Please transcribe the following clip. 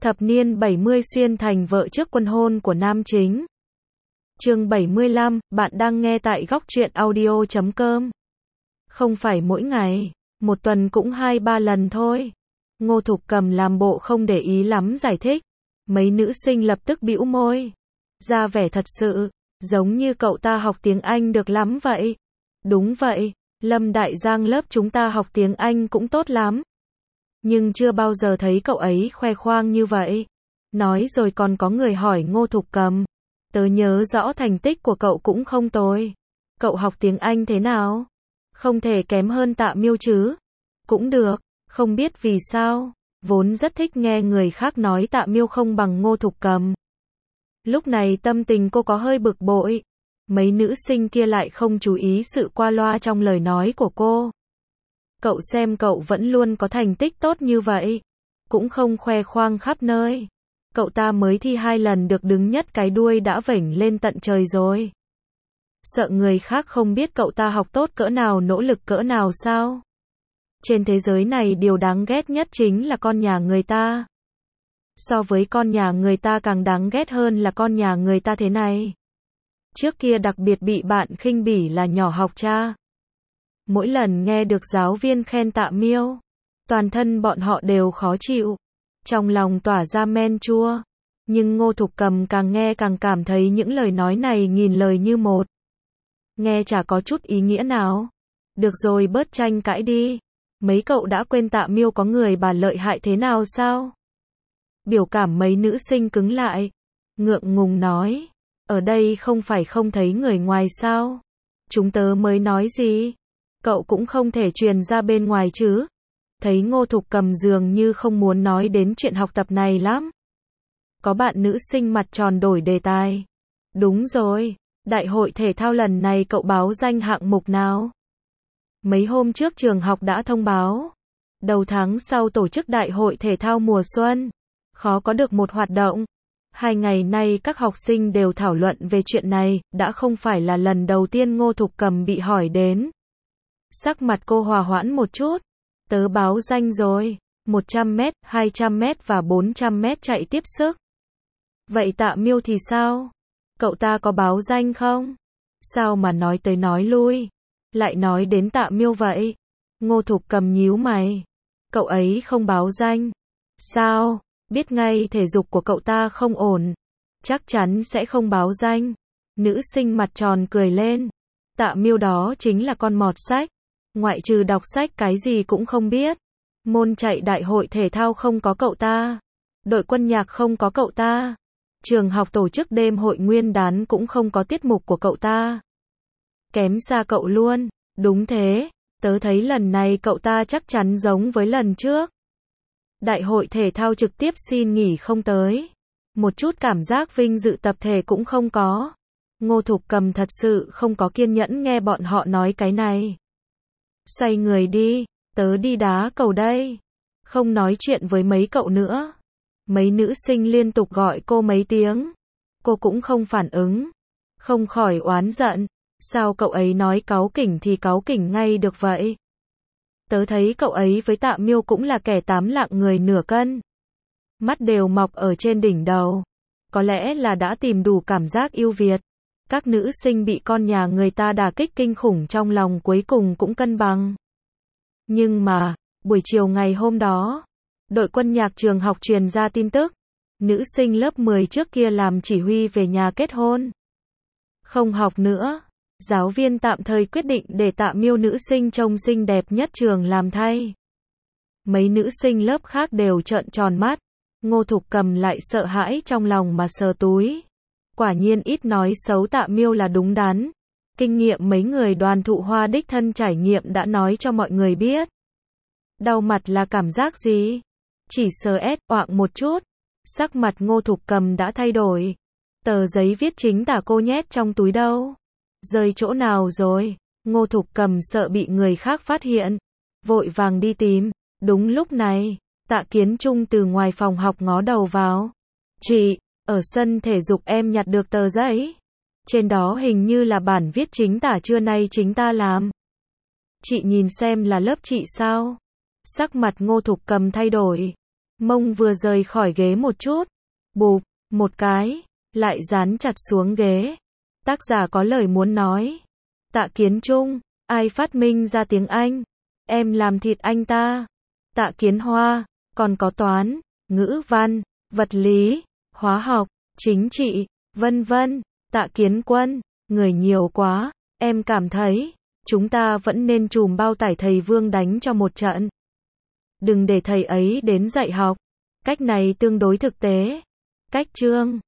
Thập niên 70 xuyên thành vợ trước quân hôn của nam chính. Chương 75, bạn đang nghe tại góc truyện audio.com. Không phải mỗi ngày, một tuần cũng 2-3 lần thôi. Ngô Thục Cầm làm bộ không để ý lắm giải thích. Mấy nữ sinh lập tức bĩu môi. Ra vẻ thật sự, giống như cậu ta học tiếng Anh được lắm vậy. Đúng vậy, Lâm Đại Giang lớp chúng ta học tiếng Anh cũng tốt lắm. Nhưng chưa bao giờ thấy cậu ấy khoe khoang như vậy. Nói rồi còn có người hỏi Ngô Thục Cầm. Tớ nhớ rõ thành tích của cậu cũng không tồi. Cậu học tiếng Anh thế nào? Không thể kém hơn Tạ Miêu chứ? Cũng được, không biết vì sao. Vốn rất thích nghe người khác nói Tạ Miêu không bằng Ngô Thục Cầm. Lúc này tâm tình cô có hơi bực bội. Mấy nữ sinh kia lại không chú ý sự qua loa trong lời nói của cô. Cậu xem cậu vẫn luôn có thành tích tốt như vậy. Cũng không khoe khoang khắp nơi. Cậu ta mới thi 2 lần được đứng nhất cái đuôi đã vểnh lên tận trời rồi. Sợ người khác không biết cậu ta học tốt cỡ nào nỗ lực cỡ nào sao? Trên thế giới này điều đáng ghét nhất chính là con nhà người ta. So với con nhà người ta càng đáng ghét hơn là con nhà người ta thế này. Trước kia đặc biệt bị bạn khinh bỉ là nhỏ học cha. Mỗi lần nghe được giáo viên khen Tạ Miêu, toàn thân bọn họ đều khó chịu, trong lòng tỏa ra men chua. Nhưng Ngô Thục Cầm càng nghe càng cảm thấy những lời nói này nghìn lời như một. Nghe chả có chút ý nghĩa nào. Được rồi, bớt tranh cãi đi. Mấy cậu đã quên Tạ Miêu có người bà lợi hại thế nào sao? Biểu cảm mấy nữ sinh cứng lại, ngượng ngùng nói. Ở đây không phải không thấy người ngoài sao? Chúng tớ mới nói gì? Cậu cũng không thể truyền ra bên ngoài chứ. Thấy Ngô Thục Cầm dường như không muốn nói đến chuyện học tập này lắm. Có bạn nữ sinh mặt tròn đổi đề tài. Đúng rồi, đại hội thể thao lần này cậu báo danh hạng mục nào? Mấy hôm trước trường học đã thông báo. Đầu tháng sau tổ chức đại hội thể thao mùa xuân. Khó có được một hoạt động. 2 ngày nay các học sinh đều thảo luận về chuyện này, đã không phải là lần đầu tiên Ngô Thục Cầm bị hỏi đến. Sắc mặt cô hòa hoãn một chút. Tớ báo danh rồi, 100m, 200m và 400m chạy tiếp sức. Vậy Tạ Miêu thì sao? Cậu ta có báo danh không? Sao mà nói tới nói lui? Lại nói đến Tạ Miêu vậy? Ngô Thục Cầm nhíu mày. Cậu ấy không báo danh. Sao? Biết ngay thể dục của cậu ta không ổn. Chắc chắn sẽ không báo danh. Nữ sinh mặt tròn cười lên. Tạ Miêu đó chính là con mọt sách. Ngoại trừ đọc sách cái gì cũng không biết. Môn chạy đại hội thể thao không có cậu ta. Đội quân nhạc không có cậu ta. Trường học tổ chức đêm hội nguyên đán cũng không có tiết mục của cậu ta. Kém xa cậu luôn. Đúng thế, tớ thấy lần này cậu ta chắc chắn giống với lần trước. Đại hội thể thao trực tiếp xin nghỉ không tới. Một chút cảm giác vinh dự tập thể cũng không có. Ngô Thục Cầm thật sự không có kiên nhẫn nghe bọn họ nói cái này. Xoay người đi, tớ đi đá cầu đây. Không nói chuyện với mấy cậu nữa. Mấy nữ sinh liên tục gọi cô mấy tiếng. Cô cũng không phản ứng. Không khỏi oán giận. Sao cậu ấy nói cáu kỉnh thì cáu kỉnh ngay được vậy? Tớ thấy cậu ấy với Tạ Miêu cũng là kẻ 8 lạng người nửa cân. Mắt đều mọc ở trên đỉnh đầu. Có lẽ là đã tìm đủ cảm giác yêu Việt. Các nữ sinh bị con nhà người ta đả kích kinh khủng trong lòng cuối cùng cũng cân bằng. Nhưng mà, buổi chiều ngày hôm đó, đội quân nhạc trường học truyền ra tin tức. Nữ sinh lớp 10 trước kia làm chỉ huy về nhà kết hôn. Không học nữa. Giáo viên tạm thời quyết định để Tạ Miêu nữ sinh trông xinh đẹp nhất trường làm thay. Mấy nữ sinh lớp khác đều trợn tròn mắt. Ngô Thục Cầm lại sợ hãi trong lòng mà sờ túi. Quả nhiên ít nói xấu Tạ Miêu là đúng đắn. Kinh nghiệm mấy người đoàn thụ hoa đích thân trải nghiệm đã nói cho mọi người biết. Đau mặt là cảm giác gì? Chỉ sờ oạng một chút. Sắc mặt Ngô Thục Cầm đã thay đổi. Tờ giấy viết chính tả cô nhét trong túi đâu? Rơi chỗ nào rồi? Ngô Thục Cầm sợ bị người khác phát hiện. Vội vàng đi tìm. Đúng lúc này, Tạ Kiến Trung từ ngoài phòng học ngó đầu vào. Chị, ở sân thể dục em nhặt được tờ giấy. Trên đó hình như là bản viết chính tả trưa nay chính ta làm. Chị nhìn xem là lớp chị sao? Sắc mặt Ngô Thục Cầm thay đổi. Mông vừa rời khỏi ghế một chút, bụp, một cái, lại dán chặt xuống ghế. Tác giả có lời muốn nói. Tạ Kiến Trung, ai phát minh ra tiếng Anh? Em làm thịt anh ta. Tạ Kiến Hoa, còn có toán, ngữ văn, vật lý, hóa học, chính trị, vân vân. Tạ Kiến Quân, người nhiều quá, em cảm thấy, chúng ta vẫn nên trùm bao tải thầy Vương đánh cho một trận. Đừng để thầy ấy đến dạy học. Cách này tương đối thực tế. Cách chương